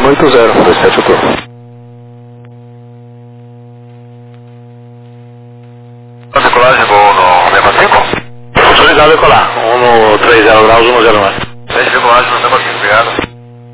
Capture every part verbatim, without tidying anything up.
oito zero, dois sete oito um. Decolagem voo no seis quatro cinco? Autorizado a decolar. um no trinta graus, um no zero nove. seis decolagem no seis quatro cinco, obrigado.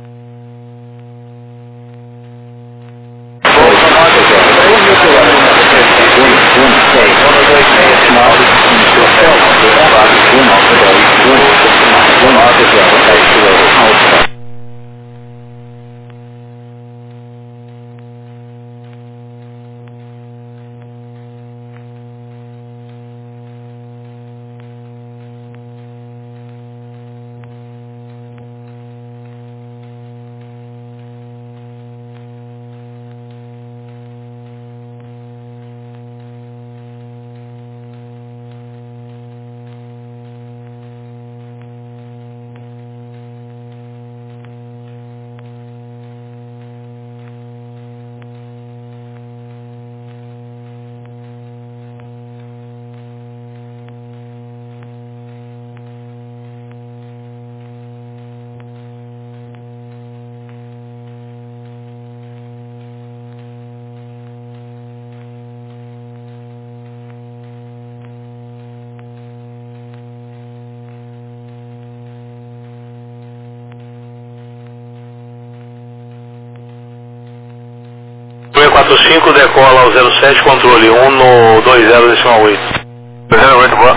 seis quatro cinco decola ao zero sete, controle um no dois zero decimal oito. dois zero oito, boa.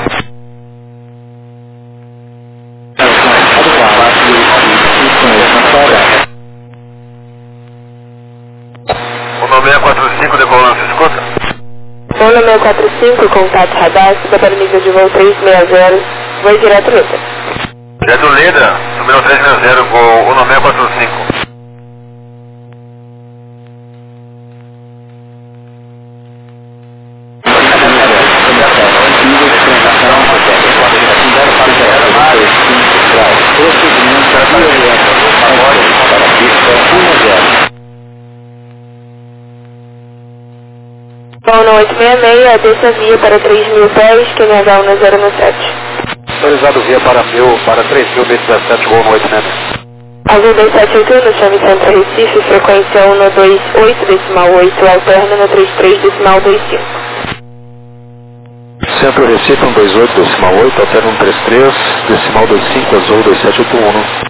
um no seis quatro cinco decolando, se escuta? um no seis quatro cinco, contato radar, suba para nível de voo três seis zero, voo direto Leda. Direto Leda, subindo três seis zero, com um no seis quatro cinco. Voo no oito seis seis, desça via para três mil pés, Q N H um no zero sete. Autorizado via para mil, para três mil, B dezessete, gol no oito seis seis. Azul dois sete oito um, chame Centro Recife, frequência um no vinte e oito decimal oito, alterna no trinta e três decimal vinte e cinco. Centro Recife, um dois oito, decimal oito, alterna um trinta e três, decimal vinte e cinco, azul dois sete oito um.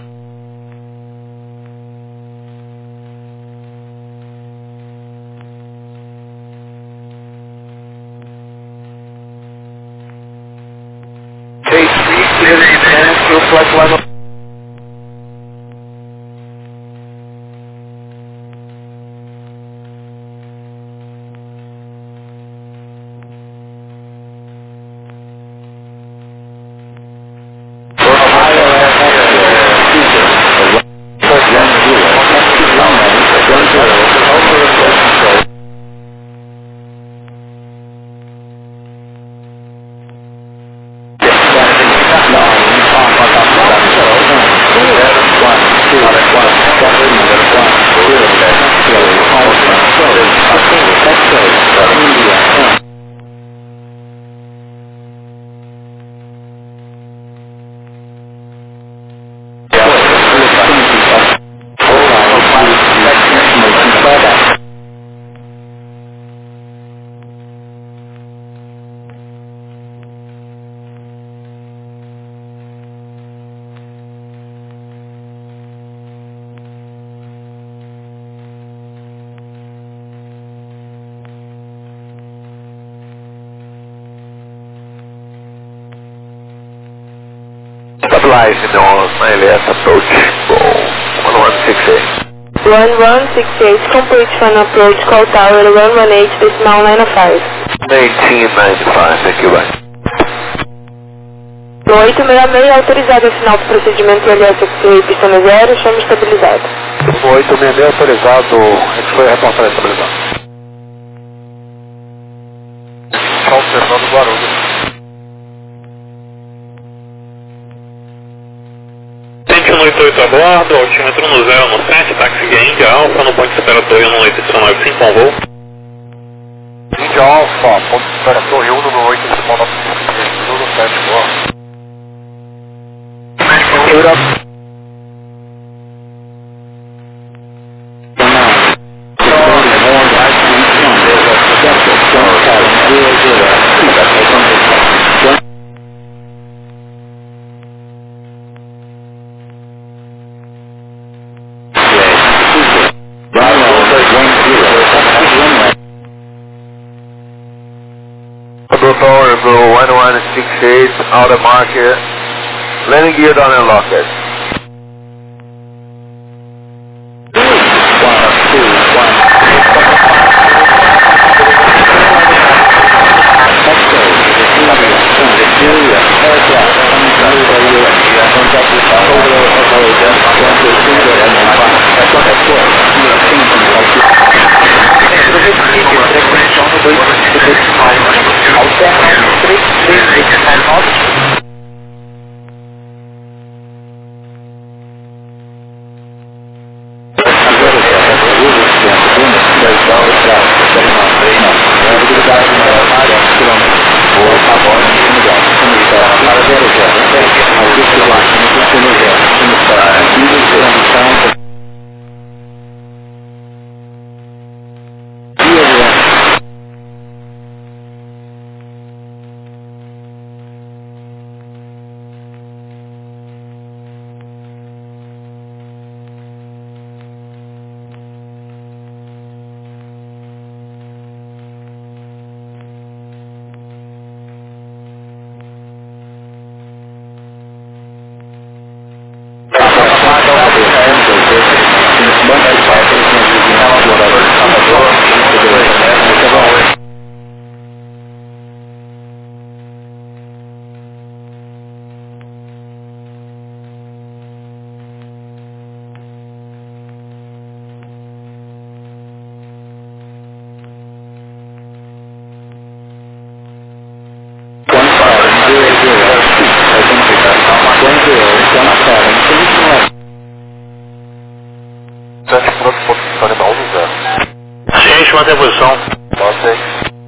Stabilize no L S approach, one one six eight. one one six eight, complete final approach, call tower one one eight, decimal nine five. eighteen ninety-five, thank you, bye. No oito seis seis, autorizado ao final do procedimento L S X I, pista no zero, chama estabilizado. O oito seis seis autorizado, a gente foi reportar estabilizado. Só observando o Guarulhos. cento e oitenta e oito a bordo, altímetro no zero no sete, táxi guia Índia Alfa, no ponto de separatório no oito nove cinco, com voo. Índia Alfa, ponto de separatório um no oito nove cinco, no sete, boa. one six eight, out of market. Landing gear down and lock it. Gente, mantém a posição. Ok.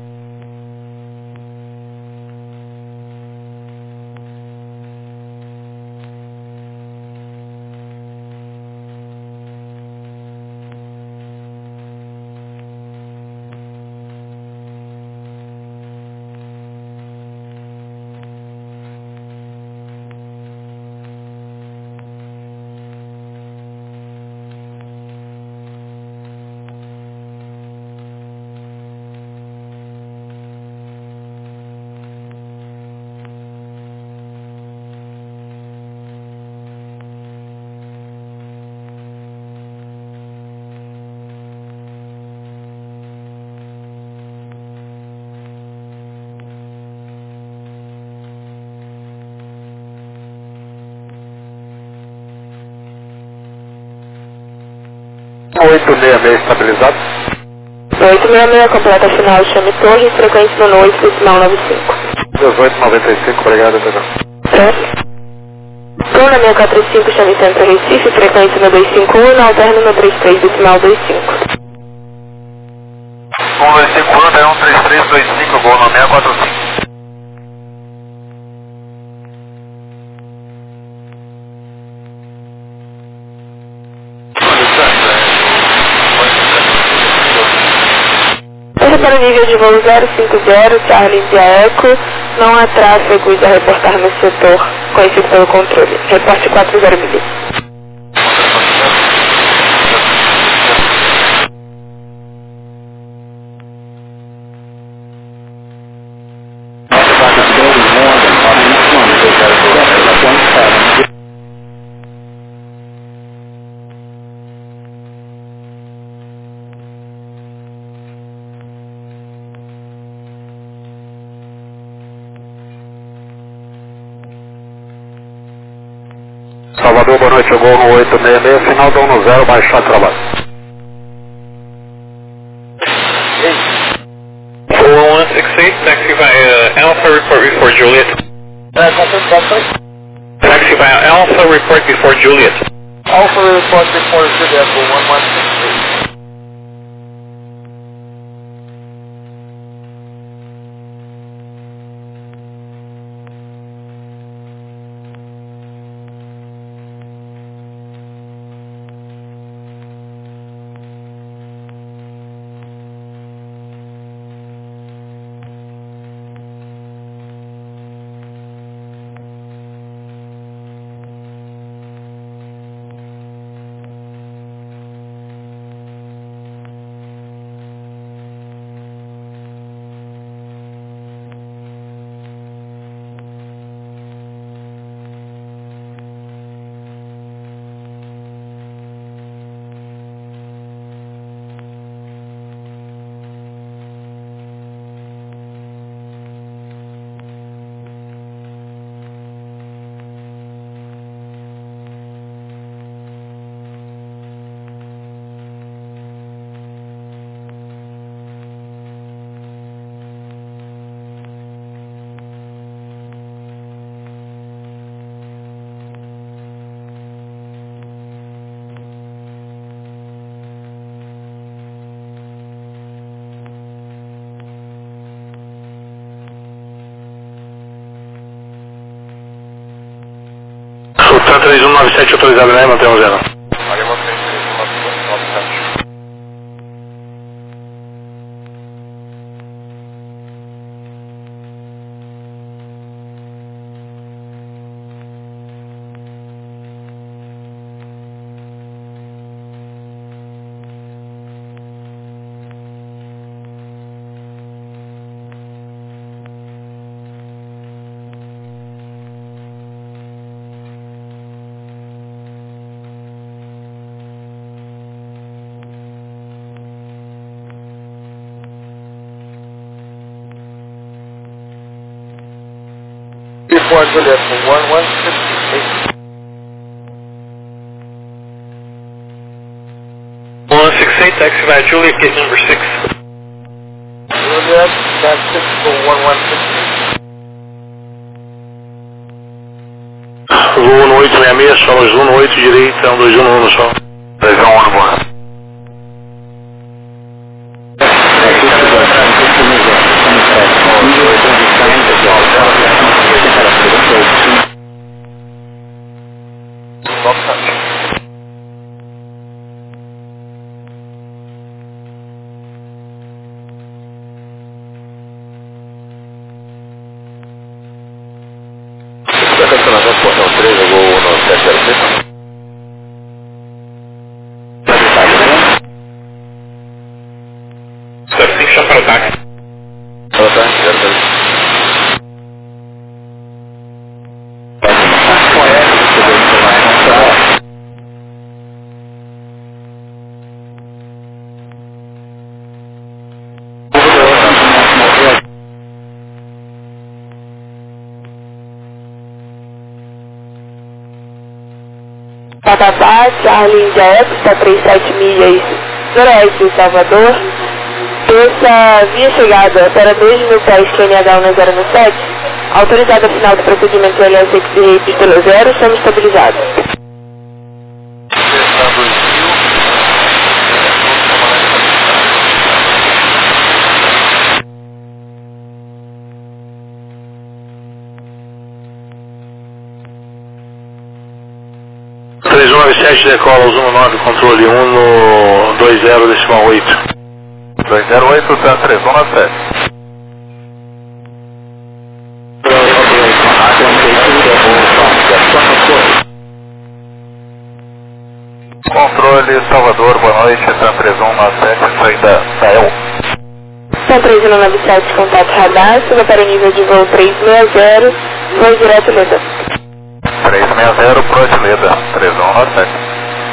oito seis seis estabilizado. oito seis seis, completa final, chame torre, frequência no oito, decimal nove cinco. dezoito noventa e cinco, obrigado, Pedro. Certo. Bruna seis quatro cinco, chame centro Recife, frequência no dois cinco um, na alterna no trinta e três, decimal vinte e cinco. um dois cinco um, até um três três dois cinco, gol no seis quatro cinco. Para o nível de voo zero cinco zero, Charlie India Eco, não há tráfegos a reportar no setor conhecido pelo controle. Reporte quatro zero milhas. Salvador, boa noite, gol no oito seis seis, final do um zero, baixar trabalho. four one one six eight, taxi via Alpha, report before Juliet. É, confirmo, confirmo. Taxi via Alpha, report before Juliet. Alpha report before Juliet, one one six eight. Lima três um nove sete autorizado, né? Mantemos zero. Lima três um nove sete. Before Juliet, one one six eight. one six eight, taxi by Juliet, gate number six. Juliet, that's six for one one six eight. Voo no oito seis seis, solos um no oito direita, um dois um no um só. três um um, boa. Portão três, eu vou no sete zero seis. zero cinco, chama para o táxi. Para o táxi, zero seis. Patabá, Charlie India Eco, três sete milhas noroeste de Salvador. Essa via chegada para dois mil pés Q N H um zero sete, autorizada a final do procedimento L S X de pelo zero, estamos estabilizados. três um nove sete, decola os um nove, controle um no dois zero, decimal oito. dois zero oito, tá três um nove sete. Controle Salvador, boa noite, tá três um nove sete, saída da E L. São três um nove sete, contato radar, suba para o nível de voo trezentos e sessenta, voo direto Leda. trezentos e sessenta, pro Leda, três um nove sete.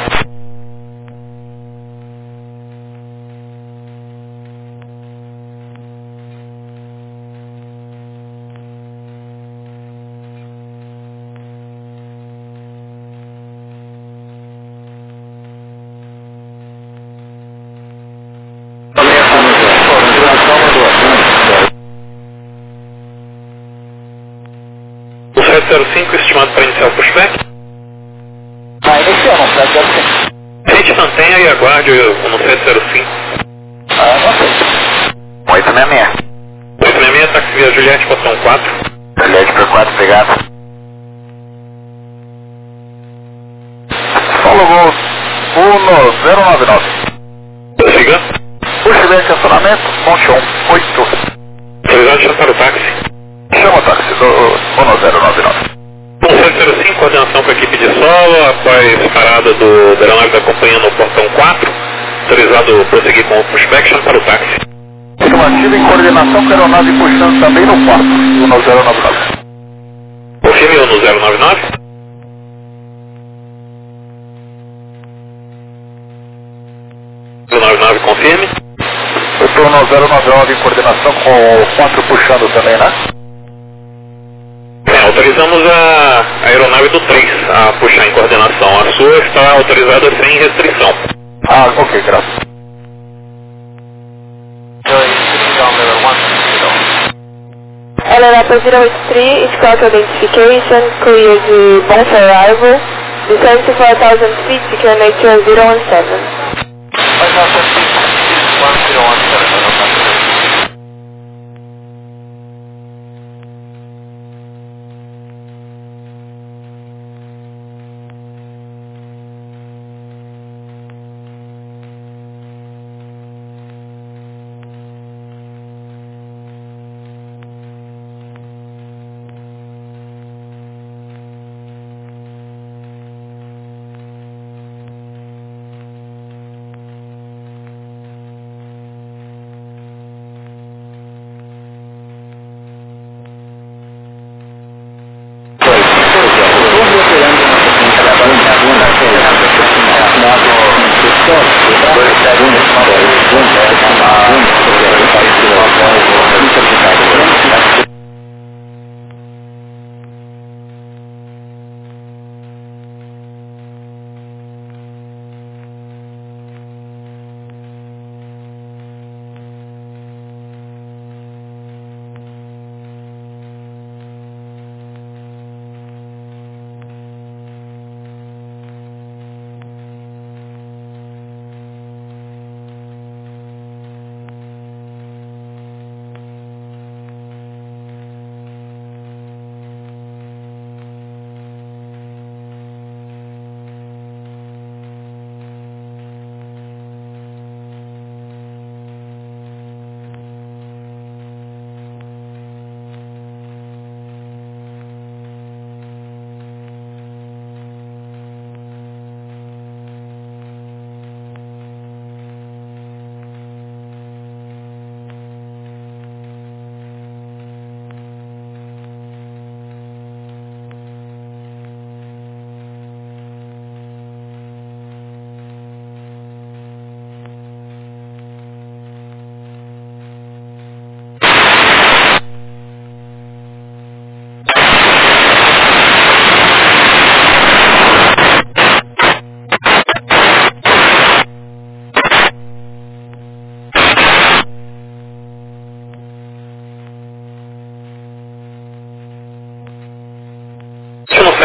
sete zero cinco, estimado para iniciar o pushback. Ah, iniciamos, sete zero cinco. A gente mantenha e aguarde no sete zero cinco. Ah, não sei. oito seis seis. oito seis seis, táxi via Juliette, portão quatro. Juliette por quatro, obrigado. Solo Gol um zero nove nove. Prossiga. Pushback, acionamento, ponte um, oito. Autorizado, chama para o táxi. Chama o táxi do um zero nove nove. um sete zero cinco, coordenação com a equipe de solo, após parada do, da aeronave da companhia no portão quatro. Autorizado prosseguir com o pushback, chama para o táxi. Afirmativa em coordenação com a aeronave puxando também no quatro, um zero nove nove. Confirme o no zero nove nove. zero nove nove, confirme. Eu estou no zero nove nove em coordenação com o quatro puxando também, né? É, autorizamos a, a aeronave do três a puxar em coordenação. A sua está autorizada sem restrição. Ah, ok, graças. L L P zero oito três, Scout Identification, clear de Bus Arrival, descend to four thousand feet, secure nature zero one seven. Mas nós temos um zero one seven.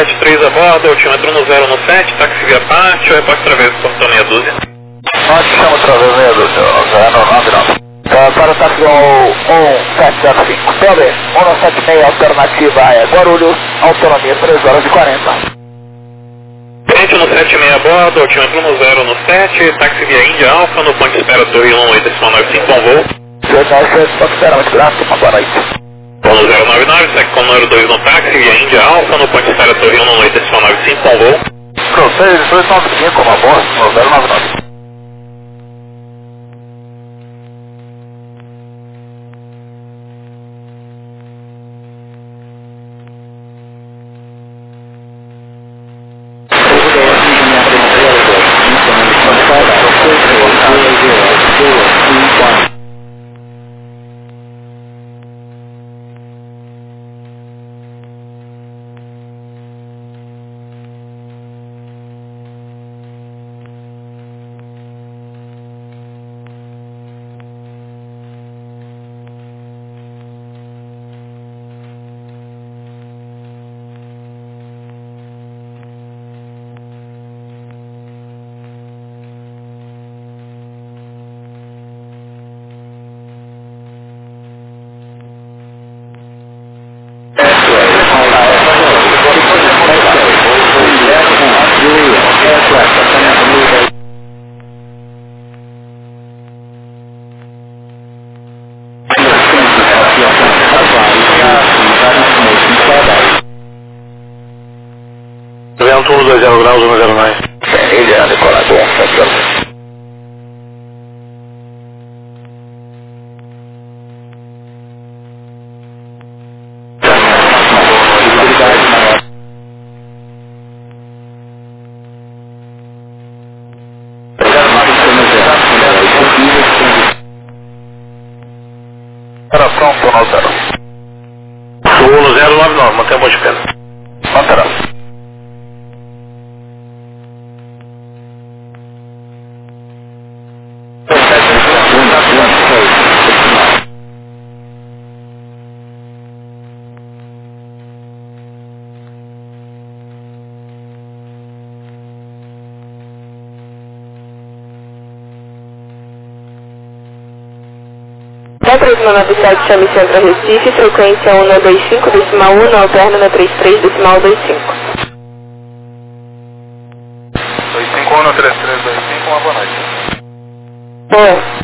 sete três a bordo, altímetro no zero no sete, táxi via parte, o repórter através do portão meia dúzia. Nós chama através meia dúzia, zero nove nove. Para o táxi um sete zero cinco, P B, um sete seis, alternativa é Guarulhos, autonomia três horas e quarenta. Frente no sete seis a bordo, altímetro no zero no sete, táxi via Índia Alfa, no ponto de espera Torre um oito nove cinco, bom voo. Pode esperar, muito graças, uma boa noite. Voo no zero nove nove, segue com o número dois no táxi via Índia Alfa, no ponto de espera Torre um oito nove cinco, bom voo. Pro seis dois nove cinco, uma boa, no zero nove nove. Vento um dois zero graus, um zero nove. Ilha, decolado, um sete zero cinco. Era pronto, no zero. Sul no zero nove nove, mantém a boa espera. Manterá. três nove sete, chame Centro Recife, frequência um dois cinco, decimal um, alterna na trinta e três, decimal vinte e cinco. dois cinco um, três três dois cinco, uma boa noite. Boa.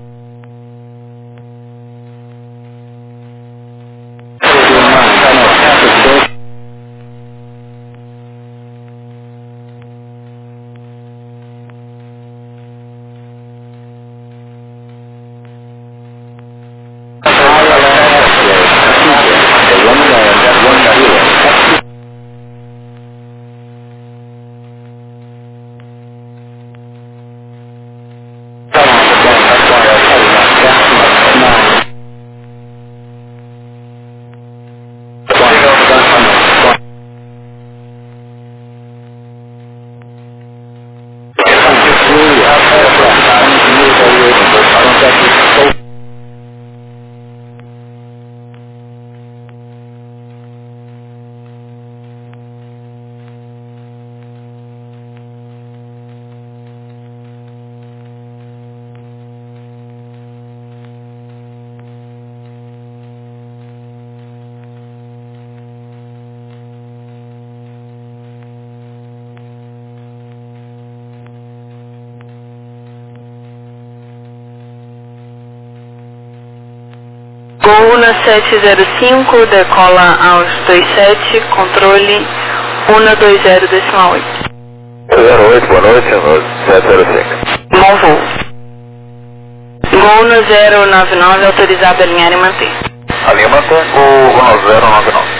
Una sete zero cinco, decola aos dois sete, controle um dois zero, decimal oito. zero oito, boa noite, sete zero cinco. Bom voo. Gol no zero nove nove, autorizado a alinhar e manter. A linha mantém, Gol zero nove nove.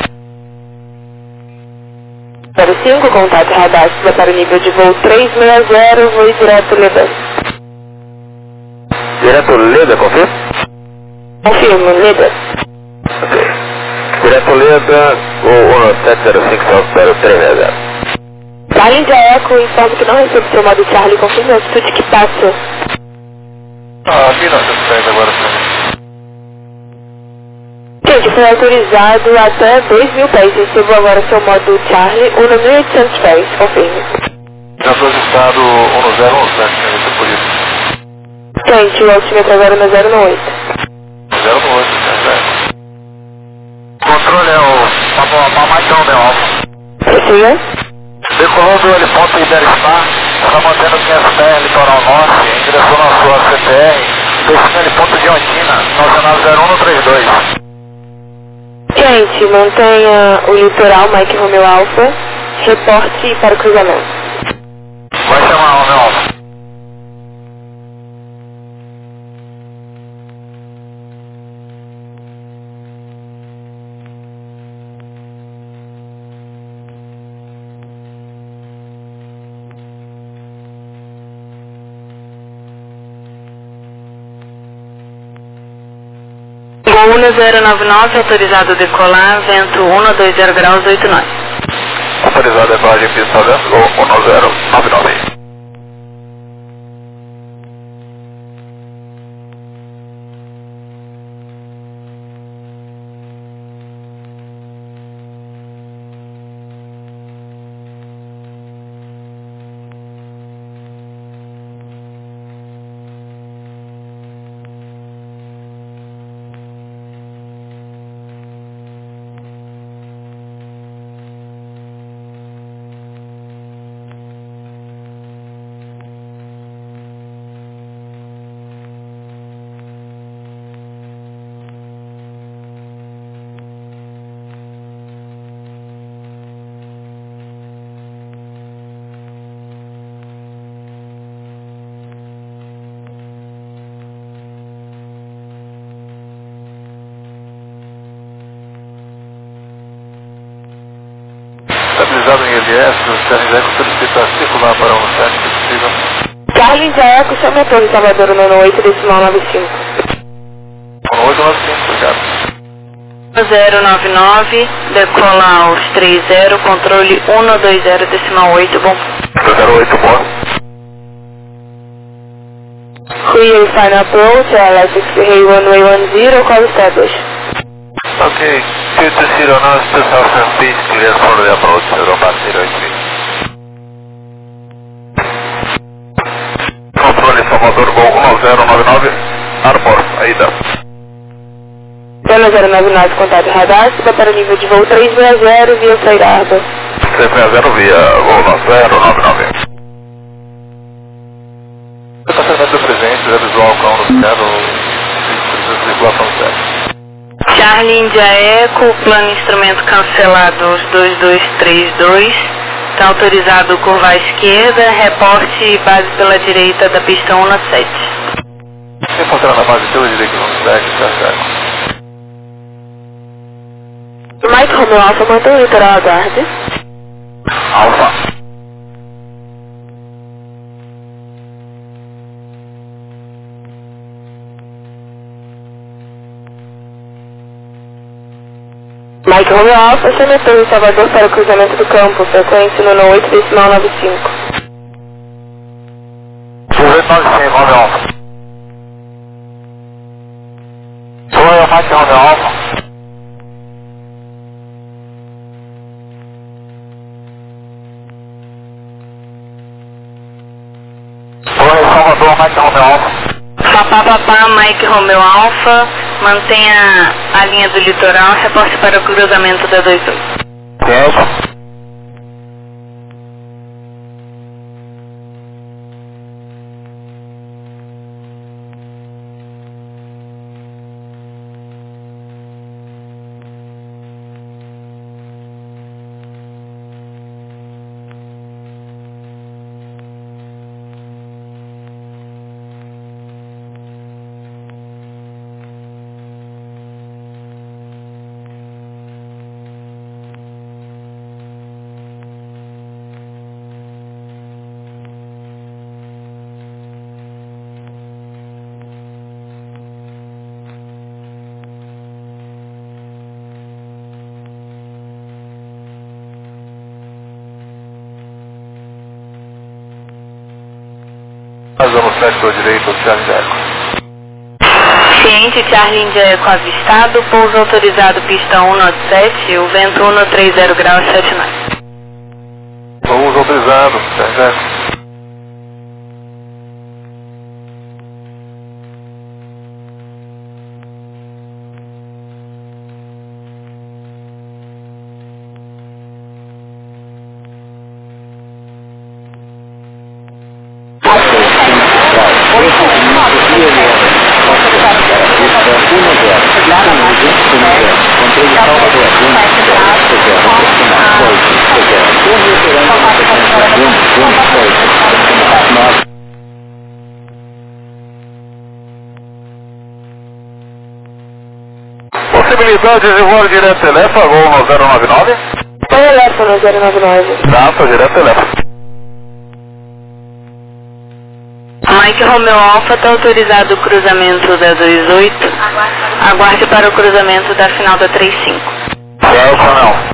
zero cinco, contato radar, para o nível de voo três seis zero, voo direto Leda. Direto Leda, confirma? Confirmo, Leda. Ok. Direto Leda, Gol sete zero cinco, zero três seis zero. Charlie de Eco, informo que não recebo seu modo Charlie, confirma a altitude que passa. Ah, mil novecentos e dez agora, sim. Quem que foi autorizado até dois mil pés. Recebo agora seu modo Charlie, Uno mil e oitocentos pés, confirme. Já foi registrado um zero um sete, né? Por isso. Quente, o altímetro agora no zero um oito. zero um oito, né? Controle é o Mamatão de Alfa. Prossiga. Decolou do heliponto Iberistar, está mantendo quinhentos pés litoral norte, em direção à sua C P R, destino heliponto de Ondina, nacional zero um três dois. Quente, mantenha o litoral Mike Romeo Alpha, reporte para o cruzamento. Vai chamar Romeo Alfa. Uno zero nove nove, autorizado a decolar, vento um dois zero graus, oito nove. Autorizado a decolagem em pista vento, um zero nove nove. Estabilizado em L S, o Charlie Eco solicita circular para um sete, se possível. Charlie Eco, chame a Torre Salvador no oito, decimal nove cinco. um oito nove cinco, obrigado. zero nove nove, decola aos três zero, controle um dois zero decimal oito, bom. dois zero oito, bom. Clear final approach, L S X Ray runway one zero, call established. Okay, two two zero nine, two thousand feet, clear for the approach, Europa zero eight three. Controle Salvador, Gol um zero nove nove, Arbor, Aida. Zona zero nove nove, contato radar, suba para o nível de voo três seis zero, via sair Arbor. três seis zero, via Gol zero nove nove. Estacionamento do presente, já visual com no zero, tripulação zero. Charlie India Eco, plano instrumento cancelado aos dois dois três dois, está autorizado curvar à esquerda, reporte base pela direita da pista um sete. Se encontrar na base pela direita um sete, está certo. Mike Romeo Alpha, mantém o litoral, aguarde. Alfa. Mike Romeo Alpha, chame a Torre Salvador para o cruzamento do campo, frequência no oito, decimal nove cinco. oito nove cinco, Romeo Alfa. Oi, Mike Romeo Alfa. Oi, Salvador, Mike Romeo Alfa. Papá, papá, Mike Romeo Alpha, mantenha a linha do litoral, reporte para o cruzamento da dois oito. Yes. Nós vamos sete para o direito, Charlie Eco. Ciente, Charlie India Eco avistado, pouso autorizado pista um nove sete, o vento um trinta graus sete nove. Pouso autorizado, certo. Possibilidade de voo direto telefone, voo no zero nove nove? Telefone zero nove nove. Tá, tô direto telefone. Mike Romeo Alpha está autorizado o cruzamento da dois oito. Aguarde para o cruzamento da final da trinta e cinco. Certo, não.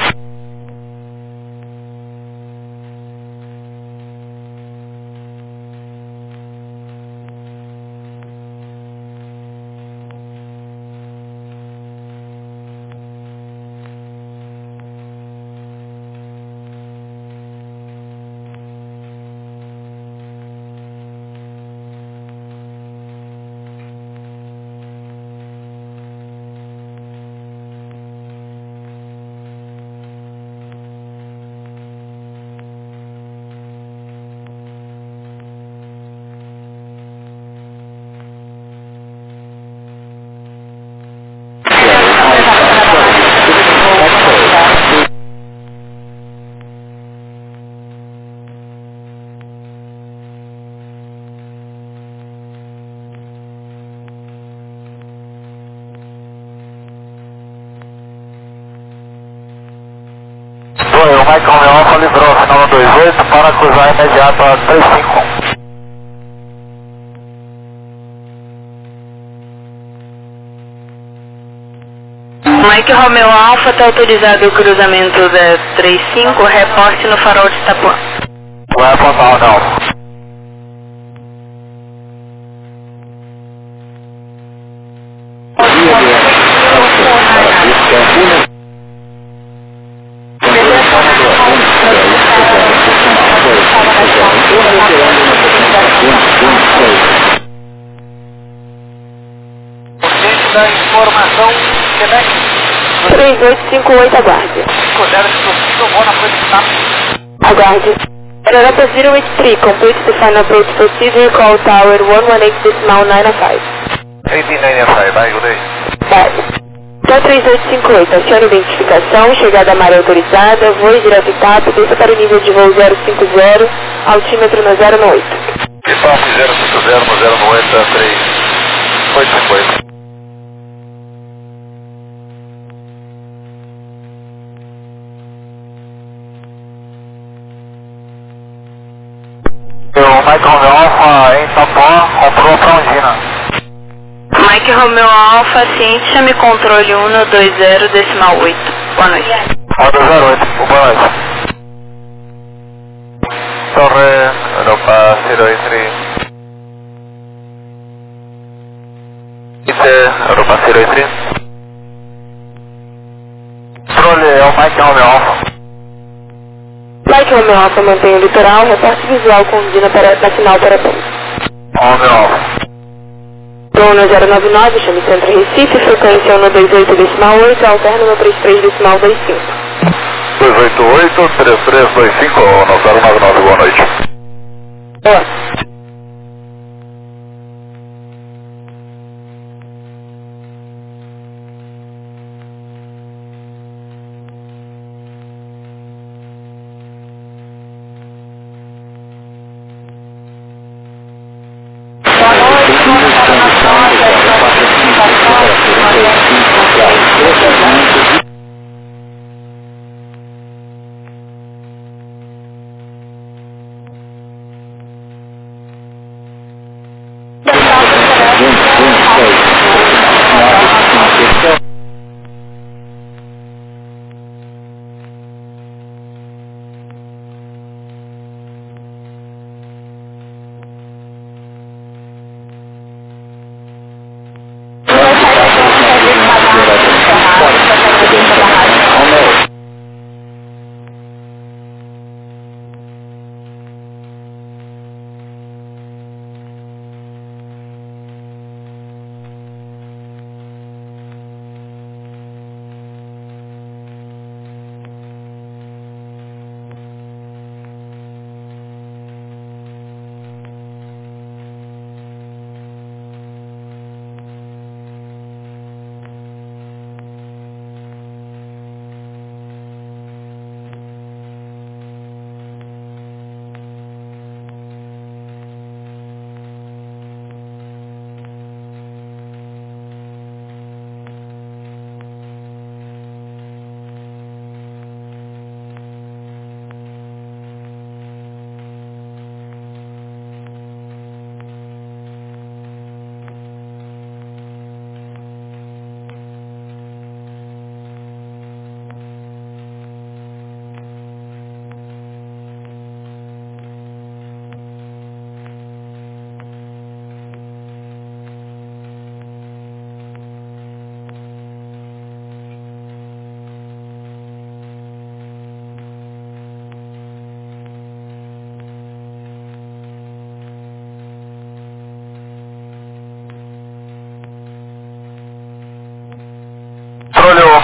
O Mike Romeo Alpha livrou a final dois oito para cruzar imediato a três cinco um. Mike Romeo Alpha está autorizado o cruzamento da trinta e cinco, reporte no farol de Itapuã. Vai apontar o não. Da informação, Quebec. três oito cinco oito, aguarde. cinco zero, se possível, vou na frente do tapo. Aguarde. Aeronaut zero oito três, complete the final approach procedure, call tower one one eight decimal nine five. oito nove cinco, vai, good day. Base. Então três oito cinco oito, acione identificação, chegada à maré autorizada, voe direto e TAP, desça para o nível de voo zero cinco zero, altímetro no zero oito. Stop zero cinco zero no zero oito, três oito cinco oito. O Mike Romeo Alpha em Itapuã comprou para Ondina. Mike Romeo Alpha, ciente, chame controle um dois zero decimal oito. Boa noite. um dois zero oito, boa noite. Torre, Europa zero oito três. Ite, Europa zero oito três. Controle, é o Mike Romeo Alpha. Mike Romeo Alpha mantém o litoral, reporte visual com Ondina para, na final para Pão. Romeo Alpha. Zona zero nove nove, chame Centro Recife, frequência um dois oito decimal oito, alterno no trinta e três decimal vinte e cinco. dois oito oito, três três dois cinco, no zero nove nove, boa noite. Boa.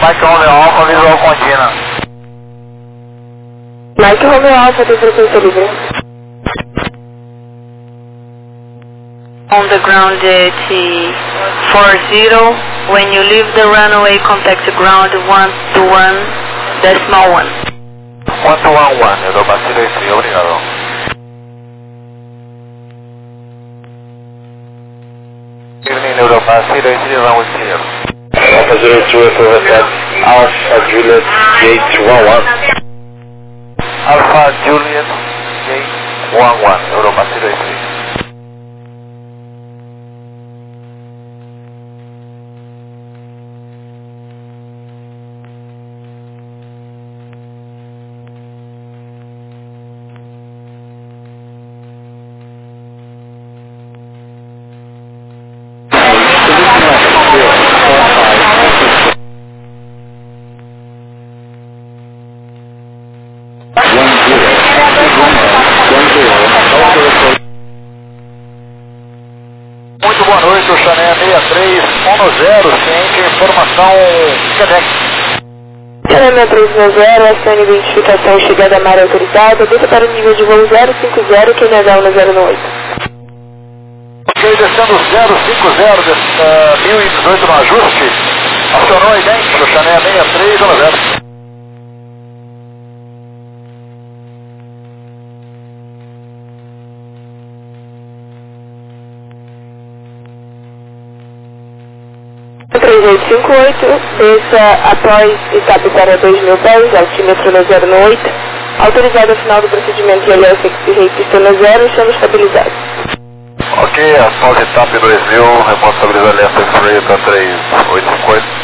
Mike Romeo Alpha, visual Condina. Mike Romeo Alpha, tem frequência livre. On the ground jet four zero, when you leave the runway, contact ground one to one, decimal one. one to one one, Eurobacil dois três, obrigado. Evening, Eurobacil dois três, one with zero. Alpha zero two, Echo Alpha Juliet Gate one one. Alpha Juliet Gate one one, Eurobacil dois três. Muito boa noite, o Chané seis três um zero, ciente, informação Quebec. Chané seis três um zero, acione identificação chegada à área autorizada, desça para o nível de voo zero cinco zero, Q N H um zero oito. Ok, descendo zero cinco zero, uh, mil e dezoito no ajuste, acionou idêntico, Chané seis três um zero. três oito cinco oito, desça após etapa para dois mil pés, altímetro no zero oito, autorizado ao final do procedimento de L S X-Ray pista no zero, chama estabilizado. Ok, após etapa dois mil, remoto estabilizado L S X-Ray para três oito cinco oito.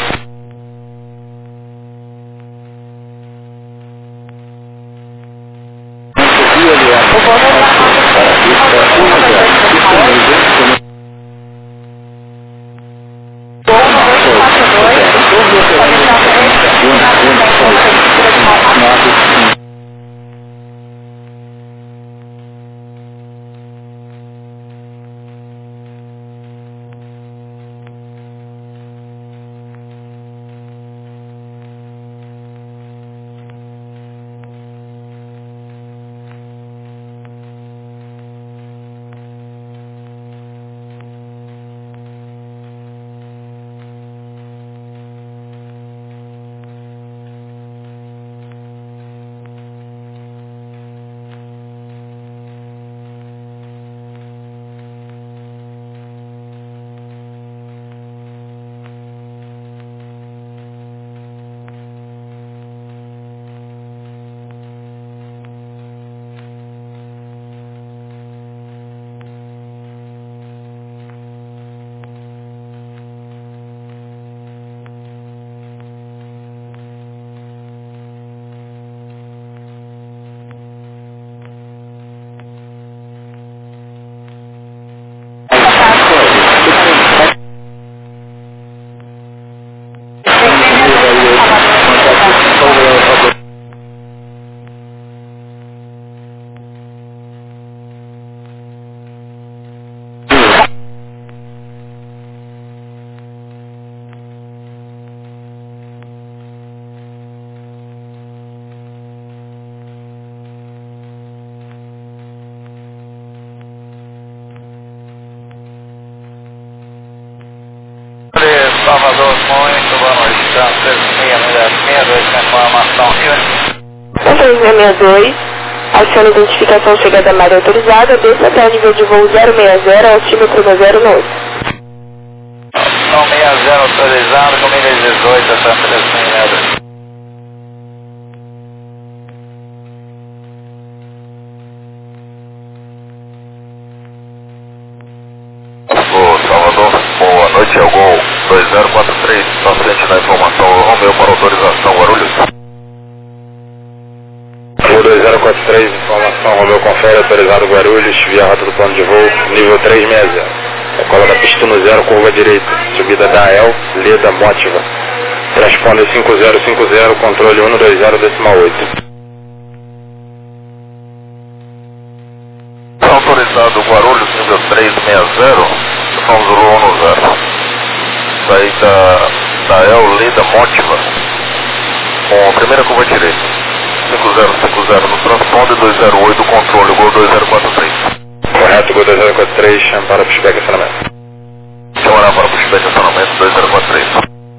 Salvador, muito boa noite, Câncer seis dois com informação três seis dois, acione identificação chegada à área autorizada, desça até o nível de voo zero seis zero, altímetro no zero oito. São seis zero autorizado, com milha dezoito, até três seis dois. Salvador, boa noite, é o Gol dois zero quatro três, está frente na informação, Romeu para autorização, Guarulhos. Gol dois zero quatro três, informação, Romeu confere, autorizado Guarulhos, via rota do plano de voo, nível três seis zero. Decola da pista no zero, curva direita, subida da A E L, Leda Mótiva. Transponder cinco zero cinco zero, controle um dois zero decimal oito. Autorizado Guarulhos, nível três seis zero, São Zulu um zero. Saída da A E L, Leda Mótiva. primeira curva direita. cinco zero cinco zero no transponder, dois zero oito controle, Gol dois zero quatro três. Correto, Gol dois zero quatro três, chama para o pushback acionamento. Chama para o pushback acionamento, dois zero quatro três.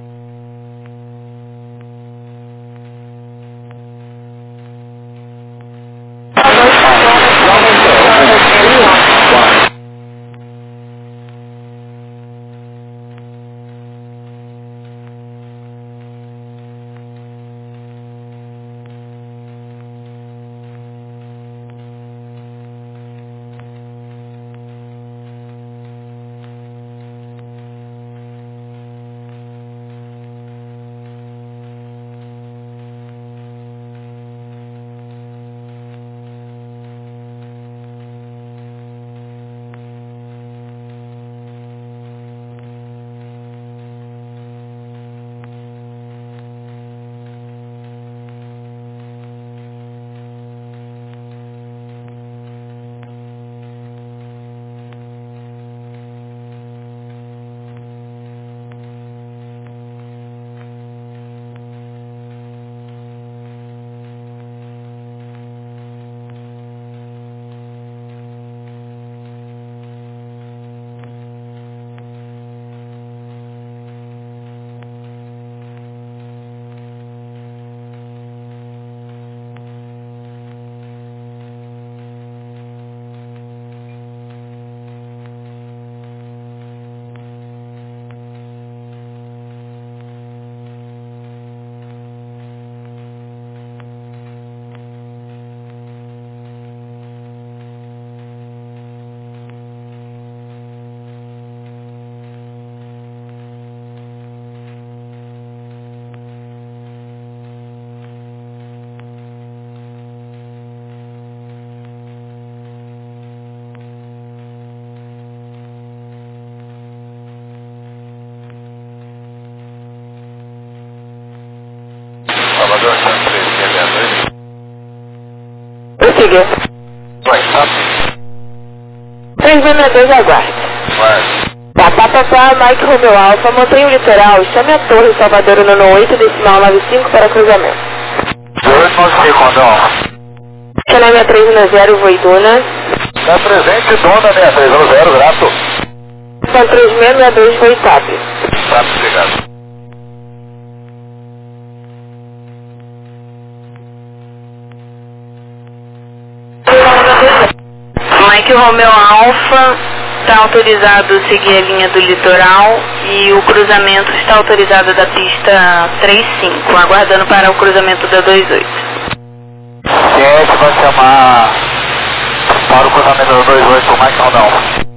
Prossiga. Vai, sabe? três zero dois, aguarde. Vai. Papá, papá, Mike Romeo Alfa, mantenha o litoral, chame a torre Salvador nono oito, decimal nove cinco para cruzamento. dois nove cinco, Rondão. Canal três um zero, Voiduna. Está presente, dona seis três um zero, grato. São três seis seis dois, Voitap. Tá, obrigado. Mike Romeo Alfa, está autorizado a seguir a linha do litoral e o cruzamento está autorizado da pista trinta e cinco, aguardando para o cruzamento da vinte e oito. Ciente, vai chamar para o cruzamento da vinte e oito, o Mike Romeo.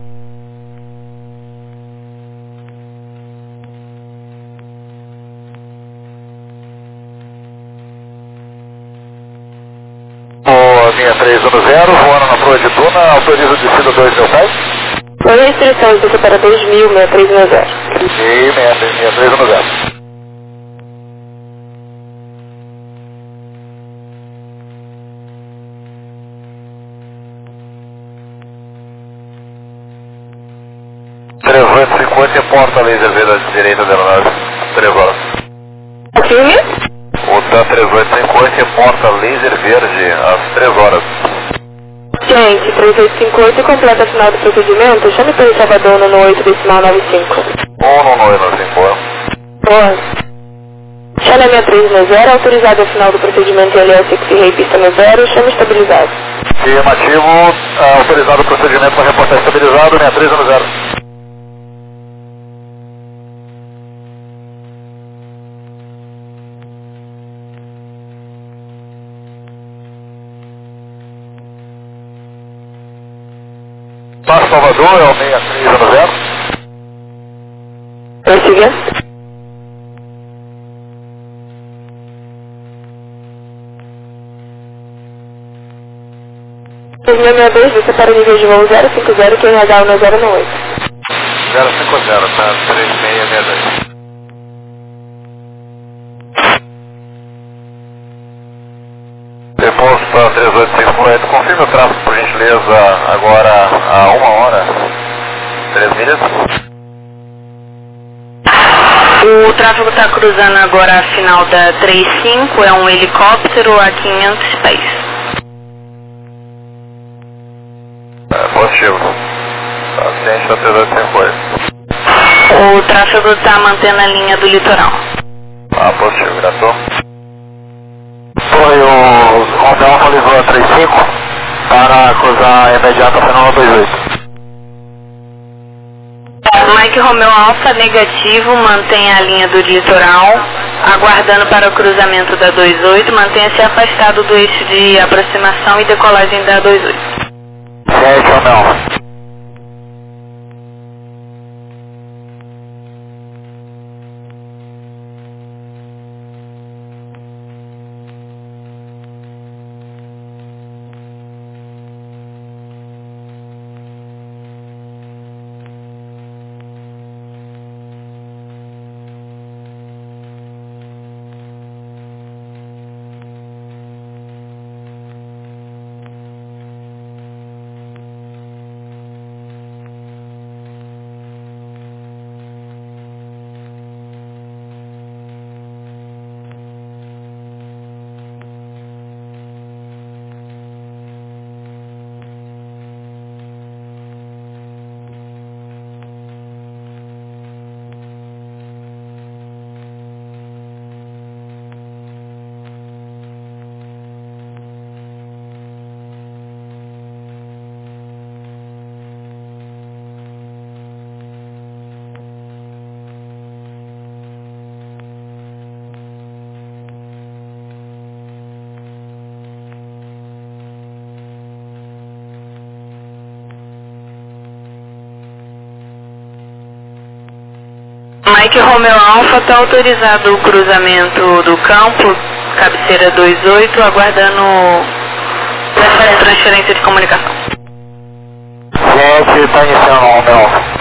Linha três um zero, voando na proa de Duna, autoriza o descida dois mil pés. Foi a restrição de para dois mil, seis três um zero. E seis três um zero. trezentos e cinquenta, porta laser verde à direita da aeronave, três horas. Aqui? O TAM trezentos e cinquenta, porta laser verde às três horas. Gente, três oito cinco oito, completa a final do procedimento, chame pelo Salvador nono oito, decimal nove cinco. um no nove cinco. Boa. Chame três um zero, autorizado a final do procedimento L S X Rei pista no zero, chame estabilizado. Afirmativo, autorizado o procedimento para reportar estabilizado, seis três um zero. Passo Salvador é o seis três um zero. Prossiga. seis seis dois, você para o nível de voo zero cinco zero, Q R H um zero oito. zero cinco zero, tá? três seis seis dois. Depois para três oito cinco oito, confirme o tráfego por gentileza agora a uma hora, três milhas. O tráfego está cruzando agora a final da três cinco, é um helicóptero a quinhentos pés. É, positivo. Tá ciente da T dois cinco oito. O tráfego está mantendo a linha do litoral. Ah, positivo, gratou. Foi o Romeu Alfa Lisboa trinta e cinco para cruzar imediata final dois oito. Mike Romeo Alfa negativo, mantenha a linha do litoral, aguardando para o cruzamento da dois oito, mantenha-se afastado do eixo de aproximação e decolagem da dois oito. sete Romeu. Mike Romeo Alfa está autorizado o cruzamento do campo, cabeceira dois oito, aguardando transferência de comunicação. sete está iniciando o Romeu Alfa.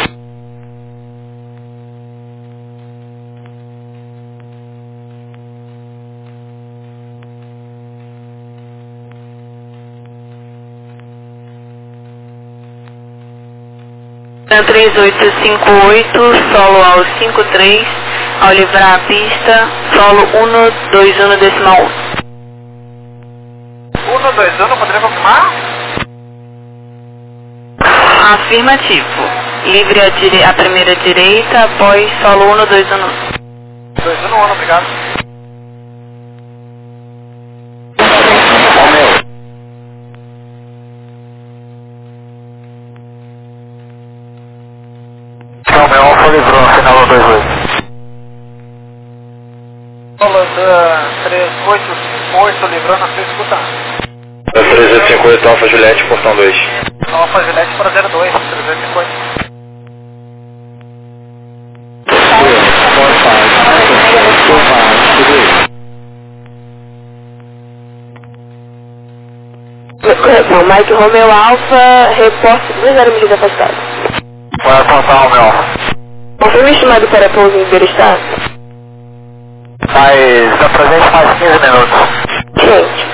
três oito cinco oito, solo ao cinco três, ao livrar a pista, solo um dois um decimal um. um dois um, poderia confirmar? Afirmativo. Livre a, dire... a primeira direita, após solo um dois um. dois um um, obrigado. Romeu Alfa livrou final dois oito. Holanda três oito cinco oito, livrando a sua escuta. três oito cinco oito, Alfa Juliette, portão dois. Alfa Juliette para zero dois, três oito cinco oito. Correção, Mike Romeo Alfa, reporte duas zero milhas afastado. Vai apontar Romeu Alfa. Confirme estimado para pouso em Berestado? Mais, apresente mais quinze minutos. Gente.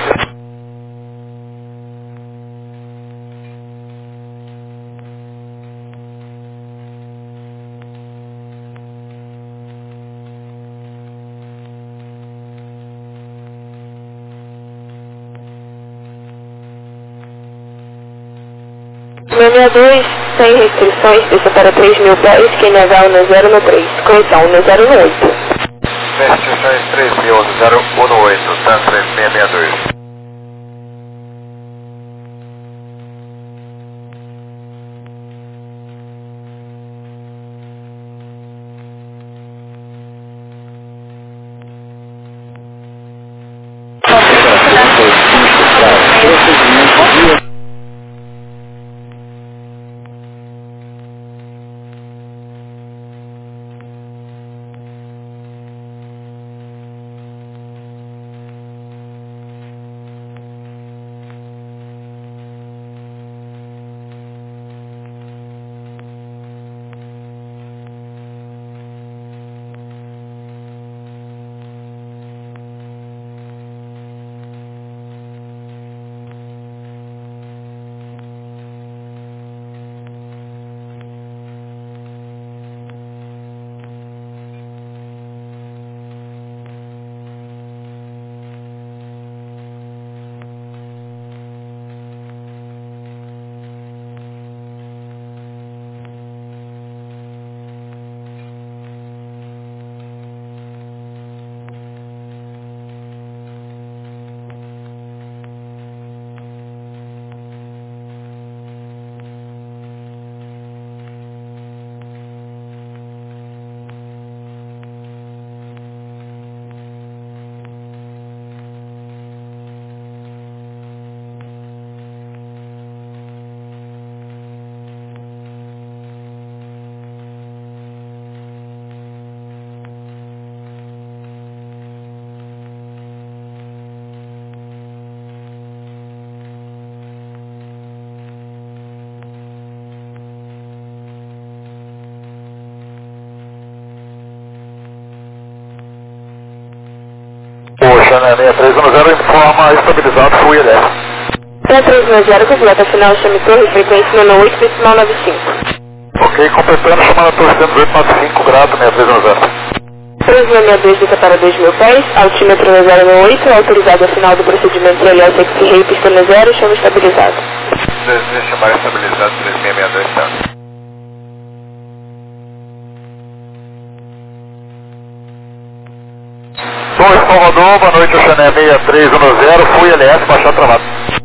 Linha dois, sem restrições, desça para três mil pés, Q N H um zero um três, correção um zero um oito. Restrições três mil, zero um oito, tá três seis seis dois. Channel seis três um zero, informa estabilizado, Full I L S. seis três um zero, completa final, chame torre, frequência nono oito, decimal nove cinco. Ok, completando, chamando a torre cento e oito, nove cinco, grado, seis três um zero. três mil e dois, desce para dois mil pés, altímetro zero zero oito, autorizado ao final do procedimento de L S X-Ray, pistona zero, chama estabilizado. Deseja chamar estabilizado, três mil e dois, tá? dois Salvador, boa noite, Oceané seis três um zero, Full I L S, baixar travado.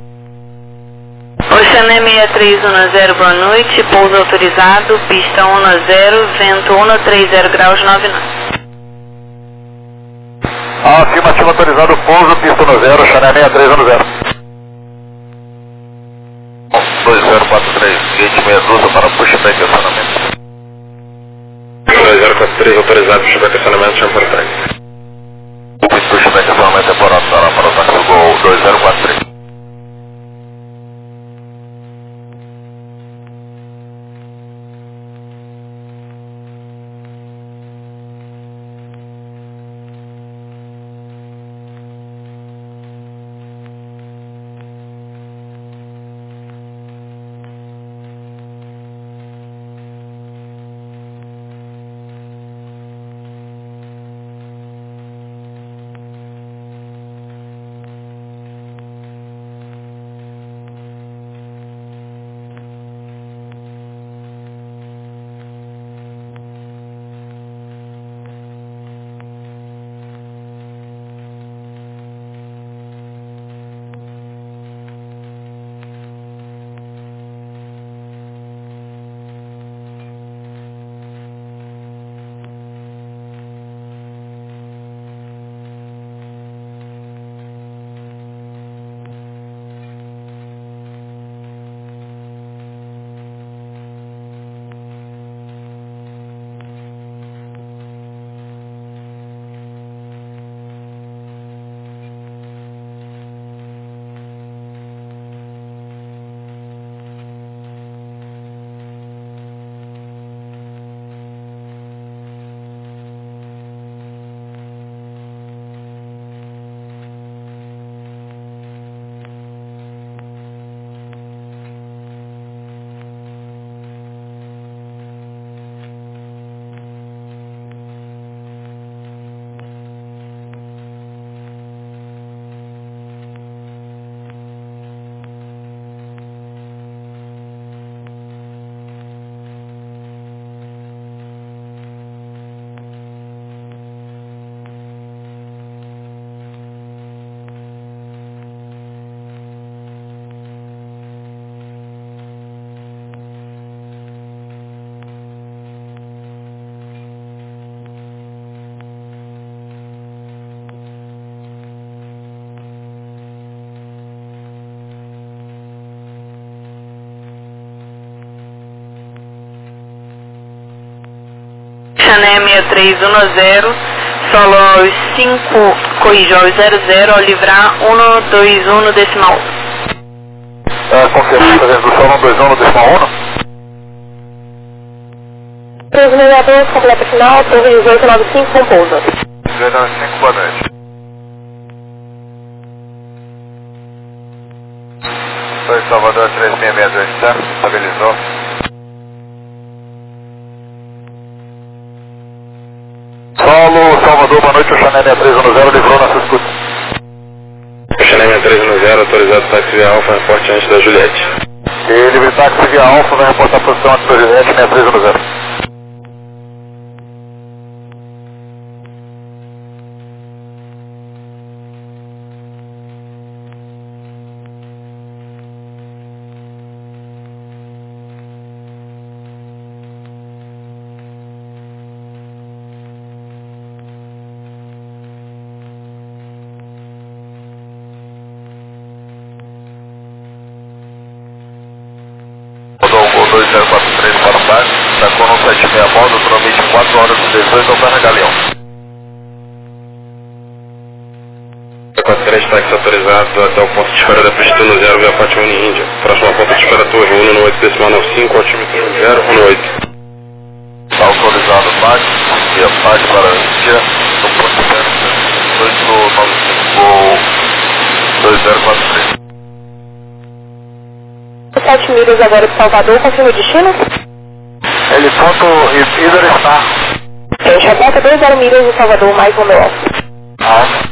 Oceané seis três um zero, boa noite, pouso autorizado, pista um zero, vento um três zero graus nove nove. Afirmativo autorizado, pouso, pista um zero, Oceané seis três um zero. dois zero quatro três, gate Medusa para pushback e acionamento. dois zero quatro três autorizado, pushback e acionamento, chama para trás. Pushback e acionamento temporário para o táxi Gol dois zero quatro três. Oceané seis três um zero, solo aos cinco, corrijo aos zero zero, ao livrar um dois um no decimal. É, confirmando, fazendo do solo um dois um no decimal um? três mil e dois, completa final, torre dezoito nove cinco, com pouso. dezoito nove cinco, boa noite. dois Salvador três seis seis dois, tá? Estabilizou. Solo, Salvador, boa noite, Oceané seis três um zero, livrou nossa escuta. Oceané seis três um zero, autorizado táxi via Alfa, reporte antes da Juliette. E livre táxi via Alfa, vai reportar a posição antes da Juliette, seis três um zero. dois zero quatro três para o baixo, da Cono sete seis modo, promete quatro horas e dezoito ao Pana Galeão. quatro três, táxi autorizado até o ponto de espera da pista no zero via Fátima Índia. Próxima ponto de espera torre um no oito decimal nove cinco, altímetro zero um oito. Autorizado táxi, via Fátima para a Índia, no ponto de espera oito nove cinco. zero quatro três. sete milhas agora de Salvador, confirma o destino? Ele ponto Isidro está. Gente, repete dois zero milhas de Salvador, mais um meu. Ah.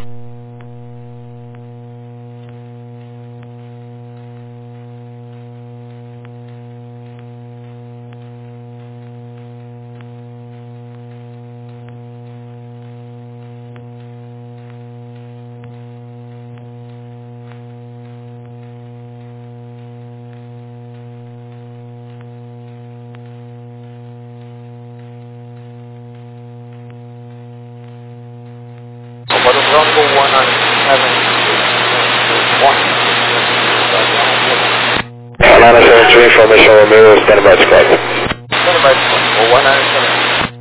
But it's wrong for one hundred seven. one nine seven two, information Romeo, stand by squad. Stand by squad, for one nine seven.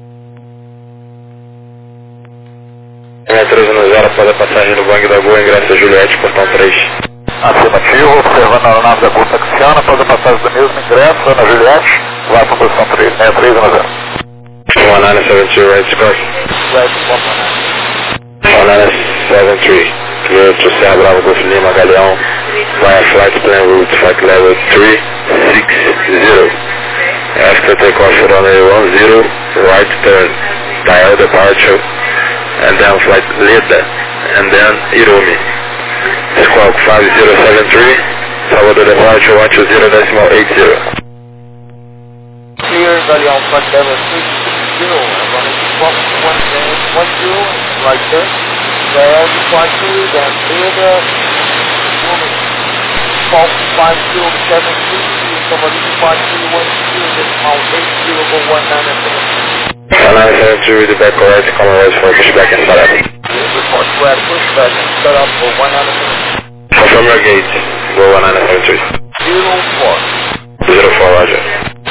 M três um zero, pode passagem no Bang da Gol, ingresso a Juliette, portão três. Afirmativo, observando a aeronave da Costa Cristiana, após a passagem do mesmo ingresso na Juliette, vai para a posição três, seis três um zero. one nine seven two, right squad. Right, one nine. one nine seven three, clear to Serra Bravo Golf Lima, Galeão, via flight plan route, flight level three six zero. After takeoff runway one zero, right turn, dial departure, and then flight Leda, and then Irumi. Squawk five zero seven three, Salvador departure one two zero decimal eight zero. Clear, Galeão, flight level three six zero, and running squawk one zero, right turn. Dial departure, then Leda, Irumi. Squawk five zero seven three, Salvador departure one two zero decimal eight zero for one nine seven. one nine seven two, read the back correct, common for pushback and setup. Report square pushback and setup for one nine seven. Confirm your gate, go one nine seven three. zero four. zero four, roger.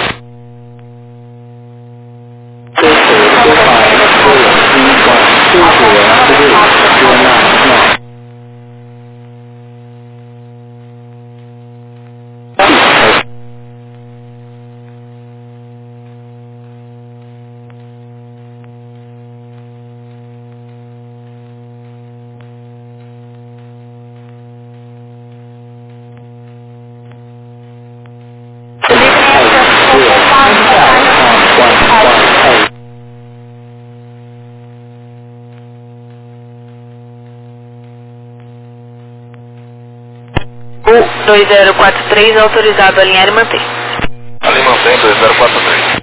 dois zero quatro três, autorizado a alinhar e manter. Ali mantém dois zero quatro três.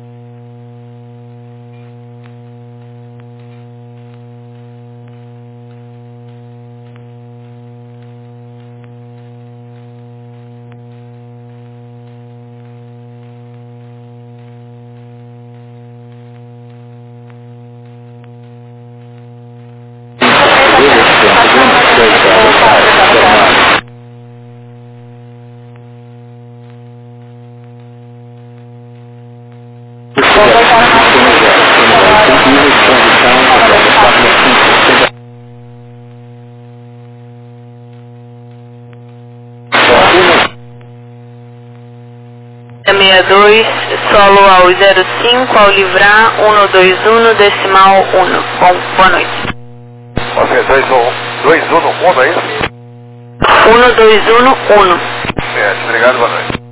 sessenta e dois, solo ao zero cinco, ao livrar um dois um, decimal um. Bom, boa noite. Ok, dois um, dois um, um, é isso? um dois um, um. Certo, obrigado, boa noite.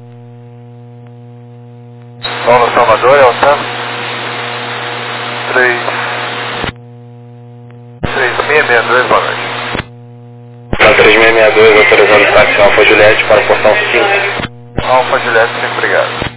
Paulo Salvador, é o Sam? três três seis seis dois, boa noite. três seis seis dois, autorizando táxi Alfa Juliette para o portão cinco. Alfa Juliette, obrigado.